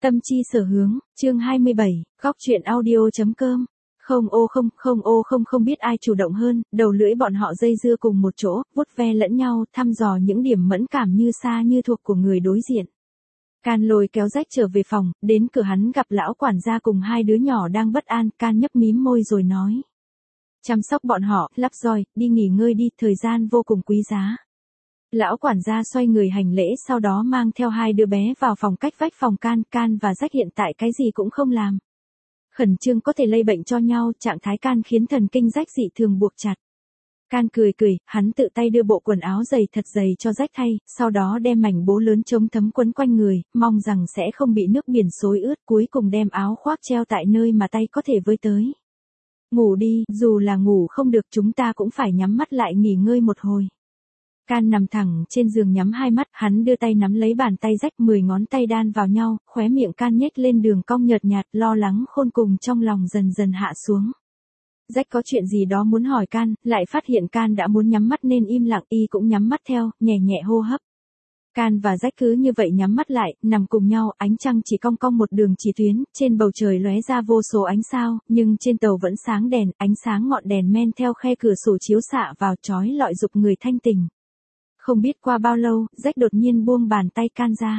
Tâm chi sở hướng, chương 27, góc truyện audio.com. Không biết ai chủ động hơn, đầu lưỡi bọn họ dây dưa cùng một chỗ, vuốt ve lẫn nhau, thăm dò những điểm mẫn cảm như xa như thuộc của người đối diện. Can lôi kéo Rách trở về phòng, đến cửa hắn gặp lão quản gia cùng hai đứa nhỏ đang bất an, Can nhấp mím môi rồi nói. Chăm sóc bọn họ, Lovejoy, đi nghỉ ngơi đi, thời gian vô cùng quý giá. Lão quản gia xoay người hành lễ sau đó mang theo hai đứa bé vào phòng cách vách phòng Can và Rách hiện tại cái gì cũng không làm. Khẩn trương có thể lây bệnh cho nhau, trạng thái Can khiến thần kinh Rách dị thường buộc chặt. Can cười, hắn tự tay đưa bộ quần áo dày thật dày cho Rách thay, sau đó đem mảnh bố lớn chống thấm quấn quanh người, mong rằng sẽ không bị nước biển xối ướt, cuối cùng đem áo khoác treo tại nơi mà tay có thể với tới. Ngủ đi, dù là ngủ không được chúng ta cũng phải nhắm mắt lại nghỉ ngơi một hồi. Can nằm thẳng trên giường nhắm hai mắt, hắn đưa tay nắm lấy bàn tay Rách, 10 ngón tay đan vào nhau, khóe miệng Can nhếch lên đường cong nhợt nhạt, lo lắng khôn cùng trong lòng dần dần hạ xuống. Rách có chuyện gì đó muốn hỏi Can, lại phát hiện Can đã muốn nhắm mắt nên im lặng, y cũng nhắm mắt theo, nhẹ nhẹ hô hấp. Can và Rách cứ như vậy nhắm mắt lại, nằm cùng nhau, ánh trăng chỉ cong cong một đường chỉ tuyến, trên bầu trời lóe ra vô số ánh sao, nhưng trên tàu vẫn sáng đèn, ánh sáng ngọn đèn men theo khe cửa sổ chiếu xạ vào chói lọi giục người thanh tỉnh. Không biết qua bao lâu, Rách đột nhiên buông bàn tay Can ra.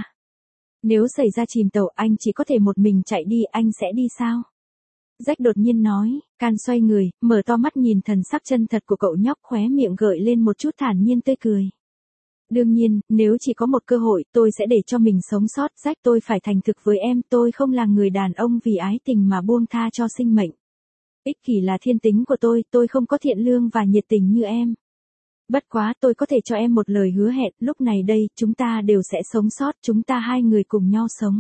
Nếu xảy ra chìm tàu anh chỉ có thể một mình chạy đi, anh sẽ đi sao? Rách đột nhiên nói, Can xoay người, mở to mắt nhìn thần sắc chân thật của cậu nhóc, khóe miệng gợi lên một chút thản nhiên tươi cười. Đương nhiên, nếu chỉ có một cơ hội, tôi sẽ để cho mình sống sót. Rách, tôi phải thành thực với em, tôi không là người đàn ông vì ái tình mà buông tha cho sinh mệnh. Ích kỷ là thiên tính của tôi không có thiện lương và nhiệt tình như em. Bất quá, tôi có thể cho em một lời hứa hẹn, lúc này đây, chúng ta đều sẽ sống sót, chúng ta hai người cùng nhau sống.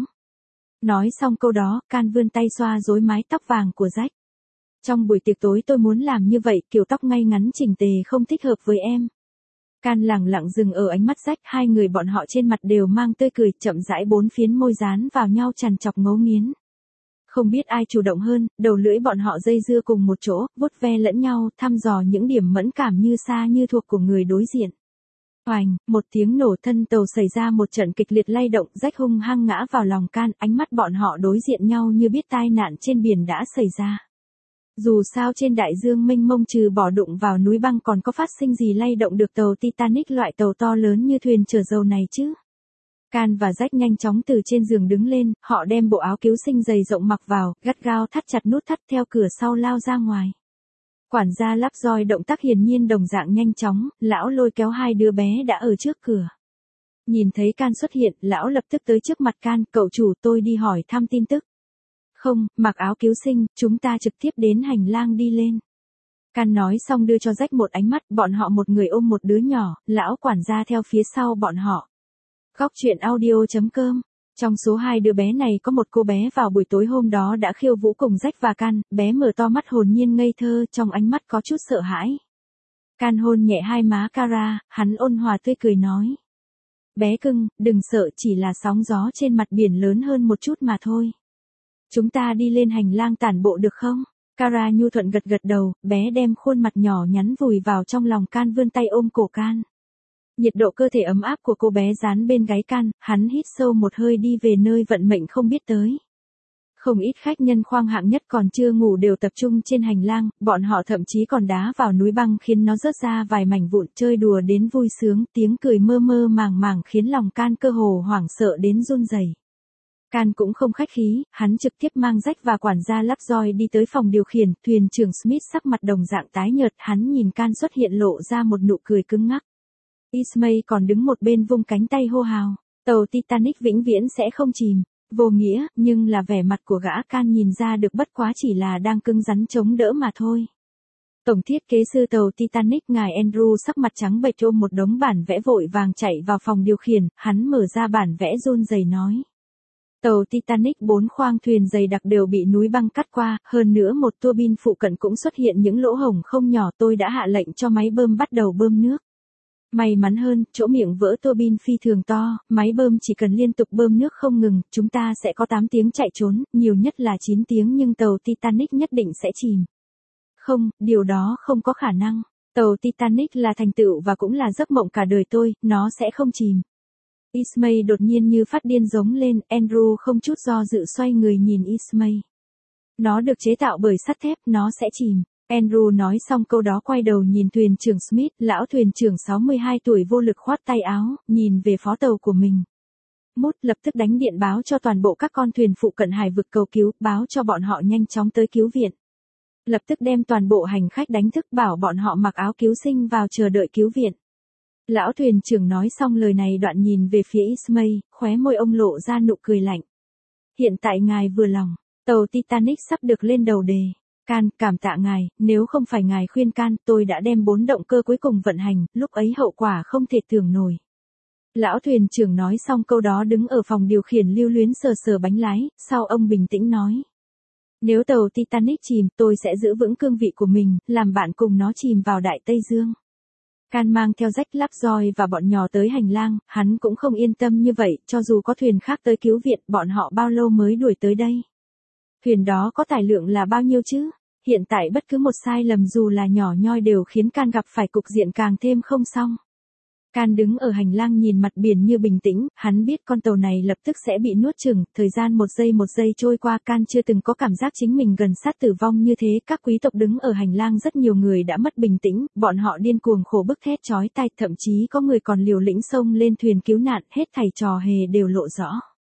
Nói xong câu đó, Can vươn tay xoa rối mái tóc vàng của Rách. Trong buổi tiệc tối tôi muốn làm như vậy, kiểu tóc ngay ngắn chỉnh tề không thích hợp với em. Can lẳng lặng dừng ở ánh mắt Rách, hai người bọn họ trên mặt đều mang tươi cười, chậm rãi bốn phiến môi dán vào nhau trằn trọc ngấu nghiến. Không biết ai chủ động hơn, đầu lưỡi bọn họ dây dưa cùng một chỗ, vuốt ve lẫn nhau, thăm dò những điểm mẫn cảm như xa như thuộc của người đối diện. Oành, một tiếng nổ, thân tàu xảy ra một trận kịch liệt lay động, Rách hung hăng ngã vào lòng Can, ánh mắt bọn họ đối diện nhau như biết tai nạn trên biển đã xảy ra. Dù sao trên đại dương mênh mông trừ bỏ đụng vào núi băng còn có phát sinh gì lay động được tàu Titanic loại tàu to lớn như thuyền chở dầu này chứ. Can và Rách nhanh chóng từ trên giường đứng lên, họ đem bộ áo cứu sinh dày rộng mặc vào, gắt gao thắt chặt nút thắt theo cửa sau lao ra ngoài. Quản gia Lovejoy động tác hiển nhiên đồng dạng nhanh chóng, lão lôi kéo hai đứa bé đã ở trước cửa. Nhìn thấy Can xuất hiện, lão lập tức tới trước mặt Can, cậu chủ, tôi đi hỏi thăm tin tức. Không, mặc áo cứu sinh, chúng ta trực tiếp đến hành lang đi lên. Can nói xong đưa cho Rách một ánh mắt, bọn họ một người ôm một đứa nhỏ, lão quản gia theo phía sau bọn họ. Góc truyện audio.com. Trong số hai đứa bé này có một cô bé vào buổi tối hôm đó đã khiêu vũ cùng Rách và Can, bé mở to mắt hồn nhiên ngây thơ, trong ánh mắt có chút sợ hãi. Can hôn nhẹ hai má Kara, hắn ôn hòa tươi cười nói. Bé cưng, đừng sợ, chỉ là sóng gió trên mặt biển lớn hơn một chút mà thôi. Chúng ta đi lên hành lang tản bộ được không? Kara nhu thuận gật gật đầu, bé đem khuôn mặt nhỏ nhắn vùi vào trong lòng Can, vươn tay ôm cổ Can. Nhiệt độ cơ thể ấm áp của cô bé dán bên gáy Can, hắn hít sâu một hơi đi về nơi vận mệnh không biết tới. Không ít khách nhân khoang hạng nhất còn chưa ngủ đều tập trung trên hành lang, bọn họ thậm chí còn đá vào núi băng khiến nó rớt ra vài mảnh vụn, chơi đùa đến vui sướng, tiếng cười mơ mơ màng màng khiến lòng Can cơ hồ hoảng sợ đến run rẩy. Can cũng không khách khí, hắn trực tiếp mang Rách và quản gia Lovejoy đi tới phòng điều khiển, thuyền trưởng Smith sắc mặt đồng dạng tái nhợt, hắn nhìn Can xuất hiện lộ ra một nụ cười cứng ngắc. Ismay còn đứng một bên vung cánh tay hô hào, tàu Titanic vĩnh viễn sẽ không chìm, vô nghĩa, nhưng là vẻ mặt của gã Can nhìn ra được bất quá chỉ là đang cứng rắn chống đỡ mà thôi. Tổng thiết kế sư tàu Titanic ngài Andrew sắc mặt trắng bệch ôm một đống bản vẽ vội vàng chạy vào phòng điều khiển, hắn mở ra bản vẽ run rẩy nói. Tàu Titanic 4 khoang thuyền dày đặc đều bị núi băng cắt qua, hơn nữa một tua bin phụ cận cũng xuất hiện những lỗ hổng không nhỏ, tôi đã hạ lệnh cho máy bơm bắt đầu bơm nước. May mắn hơn, chỗ miệng vỡ tua bin phi thường to, máy bơm chỉ cần liên tục bơm nước không ngừng, chúng ta sẽ có 8 tiếng chạy trốn, nhiều nhất là 9 tiếng nhưng tàu Titanic nhất định sẽ chìm. Không, điều đó không có khả năng. Tàu Titanic là thành tựu và cũng là giấc mộng cả đời tôi, nó sẽ không chìm. Ismay đột nhiên như phát điên giống lên, Andrew không chút do dự xoay người nhìn Ismay. Nó được chế tạo bởi sắt thép, nó sẽ chìm. Andrew nói xong câu đó quay đầu nhìn thuyền trưởng Smith, lão thuyền trưởng 62 tuổi vô lực khoát tay áo, nhìn về phó tàu của mình. Mút lập tức đánh điện báo cho toàn bộ các con thuyền phụ cận hải vực cầu cứu, báo cho bọn họ nhanh chóng tới cứu viện. Lập tức đem toàn bộ hành khách đánh thức bảo bọn họ mặc áo cứu sinh vào chờ đợi cứu viện. Lão thuyền trưởng nói xong lời này đoạn nhìn về phía Ismay, khóe môi ông lộ ra nụ cười lạnh. Hiện tại ngài vừa lòng, tàu Titanic sắp được lên đầu đề. Can, cảm tạ ngài, nếu không phải ngài khuyên can, tôi đã đem 4 động cơ cuối cùng vận hành, lúc ấy hậu quả không thể tưởng nổi. Lão thuyền trưởng nói xong câu đó đứng ở phòng điều khiển lưu luyến sờ sờ bánh lái, sau ông bình tĩnh nói. Nếu tàu Titanic chìm, tôi sẽ giữ vững cương vị của mình, làm bạn cùng nó chìm vào Đại Tây Dương. Can mang theo Jack Lovejoy và bọn nhỏ tới hành lang, hắn cũng không yên tâm như vậy, cho dù có thuyền khác tới cứu viện, bọn họ bao lâu mới đuổi tới đây. Thuyền đó có tải lượng là bao nhiêu chứ? Hiện tại bất cứ một sai lầm dù là nhỏ nhoi đều khiến Can gặp phải cục diện càng thêm không xong. Can đứng ở hành lang nhìn mặt biển như bình tĩnh, hắn biết con tàu này lập tức sẽ bị nuốt chửng, thời gian một giây trôi qua Can chưa từng có cảm giác chính mình gần sát tử vong như thế, các quý tộc đứng ở hành lang rất nhiều người đã mất bình tĩnh, bọn họ điên cuồng khổ bức thét chói tai, thậm chí có người còn liều lĩnh xông lên thuyền cứu nạn, hết thảy trò hề đều lộ rõ.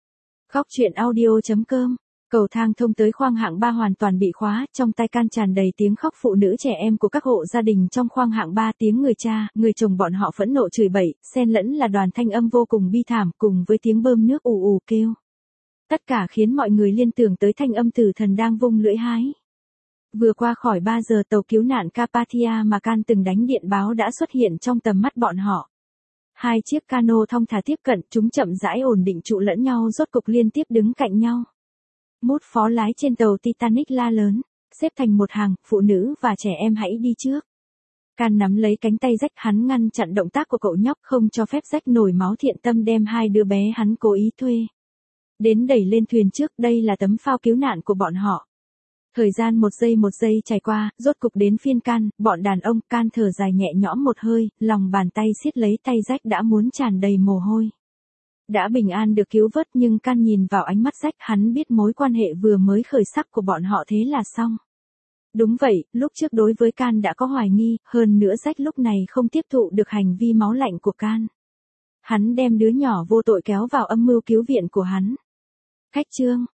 Góc truyện audio.com. Cầu thang thông tới khoang hạng 3 hoàn toàn bị khóa, trong tai Can tràn đầy tiếng khóc phụ nữ trẻ em của các hộ gia đình trong khoang hạng 3, tiếng người cha, người chồng bọn họ phẫn nộ chửi bậy, xen lẫn là đoàn thanh âm vô cùng bi thảm, cùng với tiếng bơm nước ù ù kêu. Tất cả khiến mọi người liên tưởng tới thanh âm tử thần đang vung lưỡi hái. Vừa qua khỏi 3 giờ tàu cứu nạn Carpathia mà Can từng đánh điện báo đã xuất hiện trong tầm mắt bọn họ. 2 chiếc cano thong thả tiếp cận, chúng chậm rãi ổn định trụ lẫn nhau rốt cục liên tiếp đứng cạnh nhau. Mút phó lái trên tàu Titanic la lớn, xếp thành một hàng, phụ nữ và trẻ em hãy đi trước. Can nắm lấy cánh tay Jack, hắn ngăn chặn động tác của cậu nhóc không cho phép Jack nổi máu thiện tâm đem 2 đứa bé hắn cố ý thuê đến đẩy lên thuyền trước, đây là tấm phao cứu nạn của bọn họ. Thời gian một giây trải qua, rốt cục đến phiên Can, bọn đàn ông. Can thở dài nhẹ nhõm một hơi, lòng bàn tay siết lấy tay Jack đã muốn tràn đầy mồ hôi. Đã bình an được cứu vớt nhưng Can nhìn vào ánh mắt Jack, hắn biết mối quan hệ vừa mới khởi sắc của bọn họ thế là xong. Đúng vậy, lúc trước đối với Can đã có hoài nghi, hơn nữa Jack lúc này không tiếp thụ được hành vi máu lạnh của Can. Hắn đem đứa nhỏ vô tội kéo vào âm mưu cứu viện của hắn. Khách chương.